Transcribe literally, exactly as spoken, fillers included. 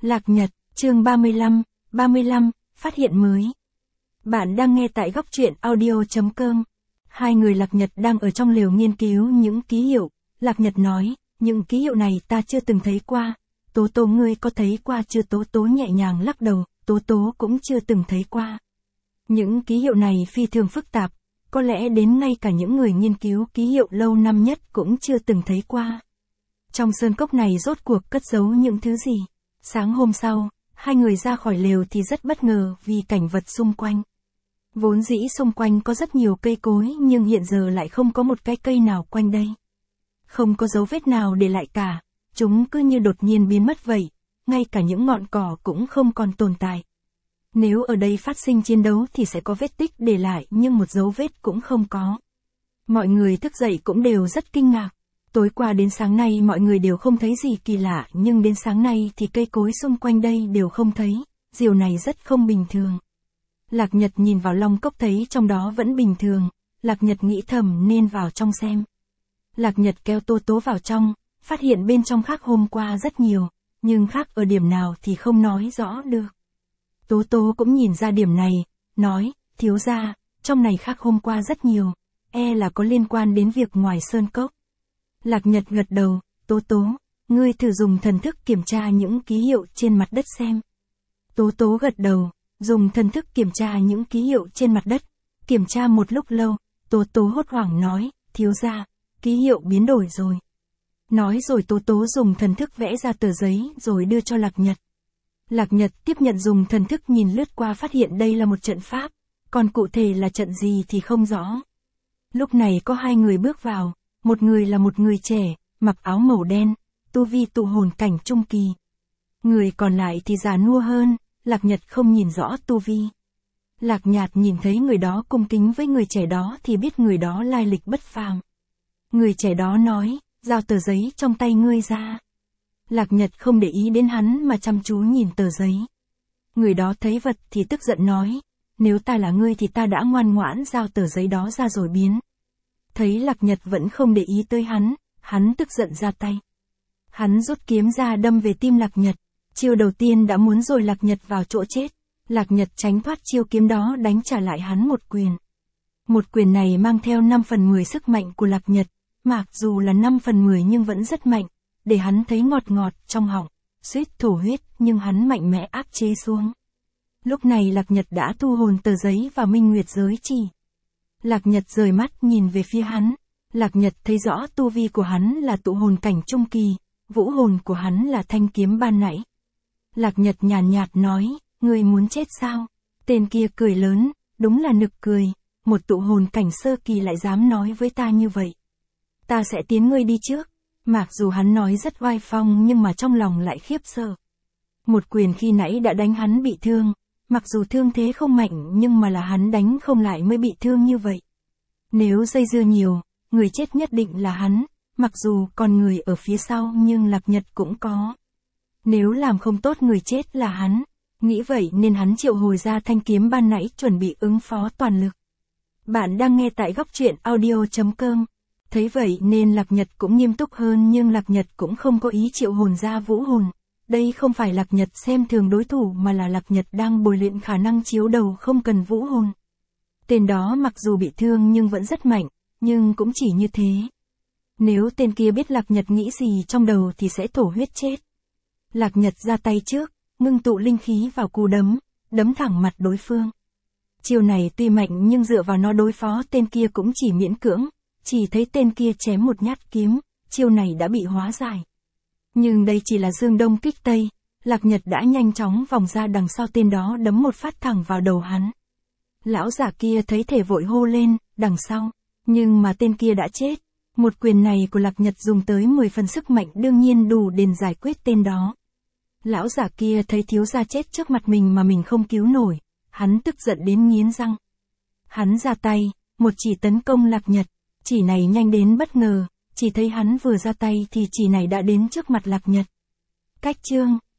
Lạc Nhật, chương ba mươi lăm, ba mươi lăm, phát hiện mới. Bạn đang nghe tại góc truyện audio chấm com. Hai người Lạc Nhật đang ở trong lều nghiên cứu những ký hiệu. Lạc Nhật nói, những ký hiệu này ta chưa từng thấy qua. Tố Tố ngươi có thấy qua chưa? Tố Tố nhẹ nhàng lắc đầu, Tố Tố cũng chưa từng thấy qua. Những ký hiệu này phi thường phức tạp, có lẽ đến ngay cả những người nghiên cứu ký hiệu lâu năm nhất cũng chưa từng thấy qua. Trong sơn cốc này rốt cuộc cất giấu những thứ gì? Sáng hôm sau, hai người ra khỏi lều thì rất bất ngờ vì cảnh vật xung quanh. Vốn dĩ xung quanh có rất nhiều cây cối nhưng hiện giờ lại không có một cái cây nào quanh đây. Không có dấu vết nào để lại cả, chúng cứ như đột nhiên biến mất vậy, ngay cả những ngọn cỏ cũng không còn tồn tại. Nếu ở đây phát sinh chiến đấu thì sẽ có vết tích để lại nhưng một dấu vết cũng không có. Mọi người thức dậy cũng đều rất kinh ngạc. Tối qua đến sáng nay mọi người đều không thấy gì kỳ lạ nhưng đến sáng nay thì cây cối xung quanh đây đều không thấy, điều này rất không bình thường. Lạc Nhật nhìn vào long cốc thấy trong đó vẫn bình thường, Lạc Nhật nghĩ thầm nên vào trong xem. Lạc Nhật kéo Tố Tố vào trong, phát hiện bên trong khác hôm qua rất nhiều, nhưng khác ở điểm nào thì không nói rõ được. Tố Tố cũng nhìn ra điểm này, nói, thiếu gia, trong này khác hôm qua rất nhiều, e là có liên quan đến việc ngoài sơn cốc. Lạc Nhật gật đầu, Tố Tố, ngươi thử dùng thần thức kiểm tra những ký hiệu trên mặt đất xem. Tố Tố gật đầu, dùng thần thức kiểm tra những ký hiệu trên mặt đất, kiểm tra một lúc lâu, Tố Tố hốt hoảng nói, thiếu gia, ký hiệu biến đổi rồi. Nói rồi Tố Tố dùng thần thức vẽ ra tờ giấy rồi đưa cho Lạc Nhật. Lạc Nhật tiếp nhận dùng thần thức nhìn lướt qua phát hiện đây là một trận pháp, còn cụ thể là trận gì thì không rõ. Lúc này có hai người bước vào. Một người là một người trẻ, mặc áo màu đen, tu vi tụ hồn cảnh trung kỳ. Người còn lại thì già nua hơn, Lạc Nhật không nhìn rõ tu vi. Lạc Nhạt nhìn thấy người đó cung kính với người trẻ đó thì biết người đó lai lịch bất phàm. Người trẻ đó nói, giao tờ giấy trong tay ngươi ra. Lạc Nhật không để ý đến hắn mà chăm chú nhìn tờ giấy. Người đó thấy vật thì tức giận nói, nếu ta là ngươi thì ta đã ngoan ngoãn giao tờ giấy đó ra rồi biến. Thấy Lạc Nhật vẫn không để ý tới hắn, hắn tức giận ra tay. Hắn rút kiếm ra đâm về tim Lạc Nhật, chiêu đầu tiên đã muốn rồi Lạc Nhật vào chỗ chết. Lạc Nhật tránh thoát chiêu kiếm đó đánh trả lại hắn một quyền. Một quyền này mang theo năm phần mười sức mạnh của Lạc Nhật, mặc dù là năm phần mười nhưng vẫn rất mạnh, để hắn thấy ngọt ngọt trong họng, suýt thổ huyết nhưng hắn mạnh mẽ áp chế xuống. Lúc này Lạc Nhật đã thu hồn tờ giấy và minh nguyệt giới chỉ. Lạc Nhật rời mắt nhìn về phía hắn, Lạc Nhật thấy rõ tu vi của hắn là tụ hồn cảnh trung kỳ, vũ hồn của hắn là thanh kiếm ban nãy. Lạc Nhật nhàn nhạt nói, ngươi muốn chết sao? Tên kia cười lớn, đúng là nực cười, một tụ hồn cảnh sơ kỳ lại dám nói với ta như vậy. Ta sẽ tiến ngươi đi trước, mặc dù hắn nói rất oai phong nhưng mà trong lòng lại khiếp sợ. Một quyền khi nãy đã đánh hắn bị thương. Mặc dù thương thế không mạnh nhưng mà là hắn đánh không lại mới bị thương như vậy. Nếu dây dưa nhiều, người chết nhất định là hắn, mặc dù còn người ở phía sau nhưng Lạc Nhật cũng có. Nếu làm không tốt người chết là hắn, nghĩ vậy nên hắn triệu hồi ra thanh kiếm ban nãy chuẩn bị ứng phó toàn lực. Bạn đang nghe tại góc truyện audio chấm com. Thấy vậy nên Lạc Nhật cũng nghiêm túc hơn nhưng Lạc Nhật cũng không có ý triệu hồn ra vũ hồn. Đây không phải Lạc Nhật xem thường đối thủ mà là Lạc Nhật đang bồi luyện khả năng chiếu đầu không cần vũ hồn. Tên đó mặc dù bị thương nhưng vẫn rất mạnh, nhưng cũng chỉ như thế. Nếu tên kia biết Lạc Nhật nghĩ gì trong đầu thì sẽ thổ huyết chết. Lạc Nhật ra tay trước, ngưng tụ linh khí vào cú đấm, đấm thẳng mặt đối phương. Chiêu này tuy mạnh nhưng dựa vào nó đối phó tên kia cũng chỉ miễn cưỡng, chỉ thấy tên kia chém một nhát kiếm, chiêu này đã bị hóa giải. Nhưng đây chỉ là dương đông kích tây, Lạc Nhật đã nhanh chóng vòng ra đằng sau tên đó đấm một phát thẳng vào đầu hắn. Lão giả kia thấy thể vội hô lên, đằng sau, nhưng mà tên kia đã chết. Một quyền này của Lạc Nhật dùng tới mười phần sức mạnh đương nhiên đủ để giải quyết tên đó. Lão giả kia thấy thiếu gia chết trước mặt mình mà mình không cứu nổi, hắn tức giận đến nghiến răng. Hắn ra tay, một chỉ tấn công Lạc Nhật, chỉ này nhanh đến bất ngờ. Chỉ thấy hắn vừa ra tay thì chỉ này đã đến trước mặt Lạc Nhật. Cách chương